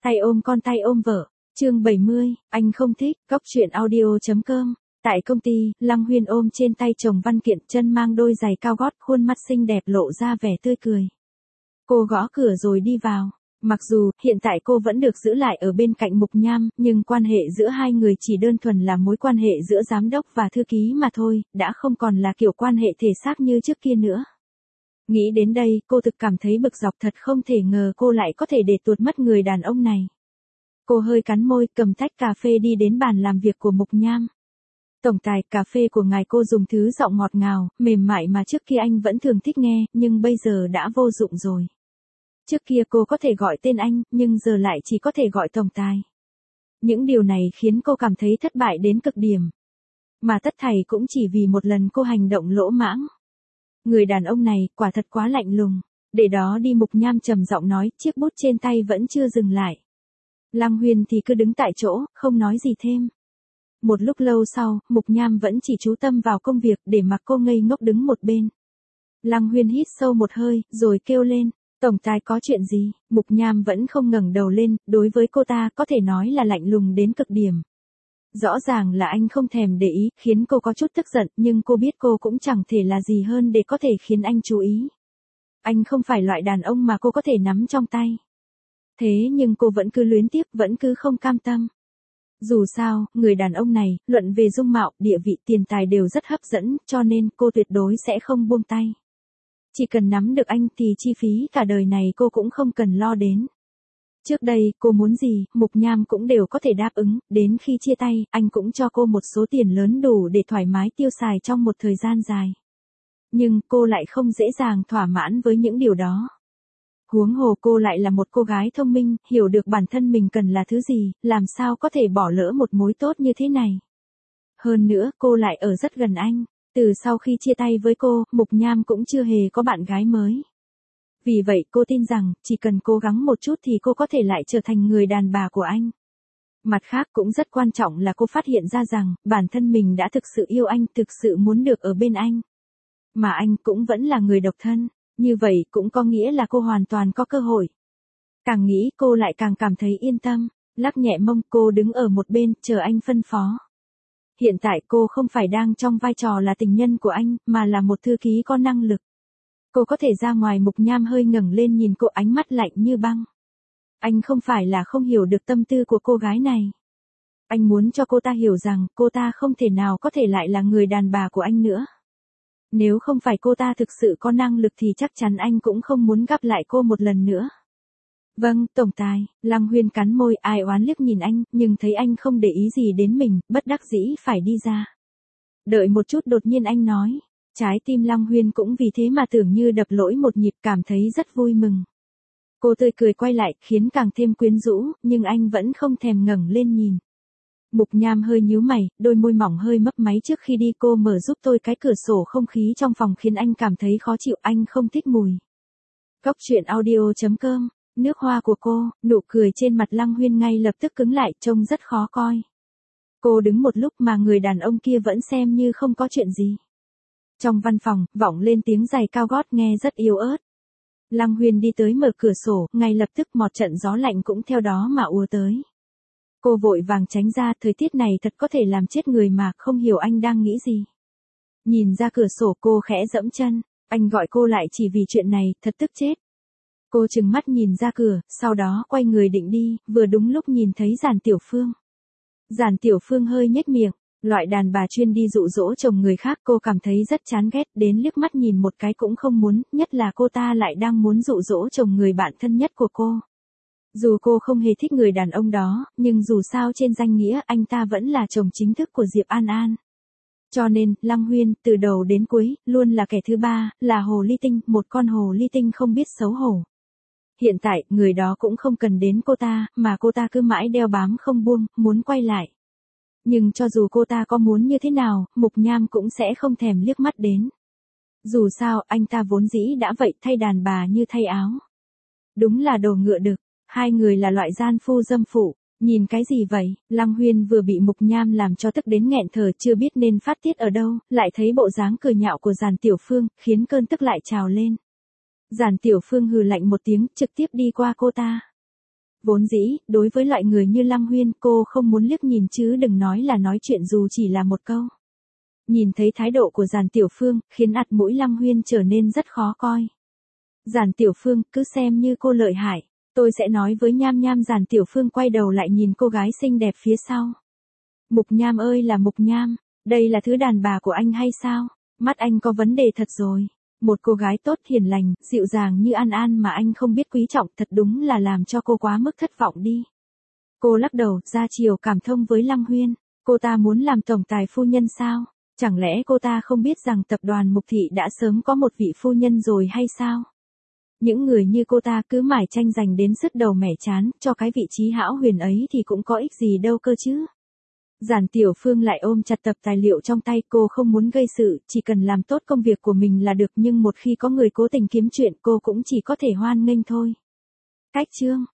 Tay ôm con tay ôm vợ. Chương 70, anh không thích. Góc truyện audio.com. Tại công ty, Lăng Huyên ôm trên tay chồng văn kiện, chân mang đôi giày cao gót, khuôn mắt xinh đẹp lộ ra vẻ tươi cười. Cô gõ cửa rồi đi vào. Mặc dù, hiện tại cô vẫn được giữ lại ở bên cạnh Mục Nham, nhưng quan hệ giữa hai người chỉ đơn thuần là mối quan hệ giữa giám đốc và thư ký mà thôi, đã không còn là kiểu quan hệ thể xác như trước kia nữa. Nghĩ đến đây, cô thực cảm thấy bực dọc, thật không thể ngờ cô lại có thể để tuột mất người đàn ông này. Cô hơi cắn môi, cầm tách cà phê đi đến bàn làm việc của Mục Nham. Tổng tài, cà phê của ngài. Cô dùng thứ giọng ngọt ngào, mềm mại mà trước kia anh vẫn thường thích nghe, nhưng bây giờ đã vô dụng rồi. Trước kia cô có thể gọi tên anh, nhưng giờ lại chỉ có thể gọi tổng tài. Những điều này khiến cô cảm thấy thất bại đến cực điểm. Mà tất thảy cũng chỉ vì một lần cô hành động lỗ mãng. Người đàn ông này quả thật quá lạnh lùng. Để đó đi, Mục Nham trầm giọng nói, chiếc bút trên tay vẫn chưa dừng lại. Lăng Huyên thì cứ đứng tại chỗ, không nói gì thêm. Một lúc lâu sau, Mục Nham vẫn chỉ chú tâm vào công việc, để mặc cô ngây ngốc đứng một bên. Lăng Huyên hít sâu một hơi, rồi kêu lên, tổng tài có chuyện gì? Mục Nham vẫn không ngẩng đầu lên, đối với cô ta có thể nói là lạnh lùng đến cực điểm. Rõ ràng là anh không thèm để ý, khiến cô có chút tức giận, nhưng cô biết cô cũng chẳng thể là gì hơn để có thể khiến anh chú ý. Anh không phải loại đàn ông mà cô có thể nắm trong tay. Thế nhưng cô vẫn cứ luyến tiếc, vẫn cứ không cam tâm. Dù sao, người đàn ông này, luận về dung mạo, địa vị, tiền tài đều rất hấp dẫn, cho nên cô tuyệt đối sẽ không buông tay. Chỉ cần nắm được anh thì chi phí cả đời này cô cũng không cần lo đến. Trước đây, cô muốn gì, Mục Nham cũng đều có thể đáp ứng, đến khi chia tay, anh cũng cho cô một số tiền lớn đủ để thoải mái tiêu xài trong một thời gian dài. Nhưng cô lại không dễ dàng thỏa mãn với những điều đó. Huống hồ cô lại là một cô gái thông minh, hiểu được bản thân mình cần là thứ gì, làm sao có thể bỏ lỡ một mối tốt như thế này. Hơn nữa, cô lại ở rất gần anh. Từ sau khi chia tay với cô, Mục Nham cũng chưa hề có bạn gái mới. Vì vậy cô tin rằng, chỉ cần cố gắng một chút thì cô có thể lại trở thành người đàn bà của anh. Mặt khác cũng rất quan trọng là cô phát hiện ra rằng, bản thân mình đã thực sự yêu anh, thực sự muốn được ở bên anh. Mà anh cũng vẫn là người độc thân, như vậy cũng có nghĩa là cô hoàn toàn có cơ hội. Càng nghĩ cô lại càng cảm thấy yên tâm, lắc nhẹ mông, cô đứng ở một bên, chờ anh phân phó. Hiện tại cô không phải đang trong vai trò là tình nhân của anh, mà là một thư ký có năng lực. Cô có thể ra ngoài. Mục Nham hơi ngẩng lên nhìn cô, ánh mắt lạnh như băng. Anh không phải là không hiểu được tâm tư của cô gái này. Anh muốn cho cô ta hiểu rằng, cô ta không thể nào có thể lại là người đàn bà của anh nữa. Nếu không phải cô ta thực sự có năng lực thì chắc chắn anh cũng không muốn gặp lại cô một lần nữa. Vâng, tổng tài. Lăng Huyên cắn môi, ai oán liếc nhìn anh, nhưng thấy anh không để ý gì đến mình, bất đắc dĩ phải đi ra. Đợi một chút, đột nhiên anh nói. Trái tim Lăng Huyên cũng vì thế mà tưởng như đập lỗi một nhịp, cảm thấy rất vui mừng. Cô tươi cười quay lại, khiến càng thêm quyến rũ, nhưng anh vẫn không thèm ngẩng lên nhìn. Mục Nham hơi nhíu mày, đôi môi mỏng hơi mấp máy. Trước khi đi cô mở giúp tôi cái cửa sổ, không khí trong phòng khiến anh cảm thấy khó chịu, anh không thích mùi. Góc truyện audio.com. Nước hoa của cô, nụ cười trên mặt Lăng Huyên ngay lập tức cứng lại, trông rất khó coi. Cô đứng một lúc mà người đàn ông kia vẫn xem như không có chuyện gì. Trong văn phòng, vọng lên tiếng giày cao gót nghe rất yếu ớt. Lăng Huyên đi tới mở cửa sổ, ngay lập tức một trận gió lạnh cũng theo đó mà ùa tới. Cô vội vàng tránh ra, thời tiết này thật có thể làm chết người mà, không hiểu anh đang nghĩ gì. Nhìn ra cửa sổ cô khẽ dẫm chân, anh gọi cô lại chỉ vì chuyện này, thật tức chết. Cô trừng mắt nhìn ra cửa, sau đó quay người định đi, vừa đúng lúc nhìn thấy Giản Tiểu Phương. Giản Tiểu Phương hơi nhếch miệng, loại đàn bà chuyên đi dụ dỗ chồng người khác cô cảm thấy rất chán ghét, đến liếc mắt nhìn một cái cũng không muốn, nhất là cô ta lại đang muốn dụ dỗ chồng người bạn thân nhất của cô. Dù cô không hề thích người đàn ông đó, nhưng dù sao trên danh nghĩa anh ta vẫn là chồng chính thức của Diệp An An. Cho nên, Lăng Huyên, từ đầu đến cuối, luôn là kẻ thứ ba, là hồ ly tinh, một con hồ ly tinh không biết xấu hổ. Hiện tại, người đó cũng không cần đến cô ta, mà cô ta cứ mãi đeo bám không buông, muốn quay lại. Nhưng cho dù cô ta có muốn như thế nào, Mục Nham cũng sẽ không thèm liếc mắt đến. Dù sao, anh ta vốn dĩ đã vậy, thay đàn bà như thay áo. Đúng là đồ ngựa đực, hai người là loại gian phu dâm phụ. Nhìn cái gì vậy? Lăng Huyên vừa bị Mục Nham làm cho tức đến nghẹn thở, chưa biết nên phát tiết ở đâu, lại thấy bộ dáng cười nhạo của Giản Tiểu Phương, khiến cơn tức lại trào lên. Giản Tiểu Phương hừ lạnh một tiếng, trực tiếp đi qua cô ta. Vốn dĩ, đối với loại người như Lăng Huyên cô không muốn liếc nhìn chứ đừng nói là nói chuyện dù chỉ là một câu. Nhìn thấy thái độ của Giản Tiểu Phương, khiến ặt mũi Lăng Huyên trở nên rất khó coi. Giản Tiểu Phương, cứ xem như cô lợi hại. Tôi sẽ nói với Nham Nham. Giản Tiểu Phương quay đầu lại nhìn cô gái xinh đẹp phía sau. Mục Nham ơi là Mục Nham, đây là thứ đàn bà của anh hay sao? Mắt anh có vấn đề thật rồi. Một cô gái tốt hiền lành, dịu dàng như An An mà anh không biết quý trọng thật đúng là làm cho cô quá mức thất vọng đi. Cô lắc đầu, ra chiều cảm thông với Lăng Huyên. Cô ta muốn làm tổng tài phu nhân sao? Chẳng lẽ cô ta không biết rằng tập đoàn Mục Thị đã sớm có một vị phu nhân rồi hay sao? Những người như cô ta cứ mải tranh giành đến sứt đầu mẻ chán, cho cái vị trí hão huyền ấy thì cũng có ích gì đâu cơ chứ. Giản Tiểu Phương lại ôm chặt tập tài liệu trong tay, cô không muốn gây sự, chỉ cần làm tốt công việc của mình là được, nhưng một khi có người cố tình kiếm chuyện cô cũng chỉ có thể hoan nghênh thôi. Cách chương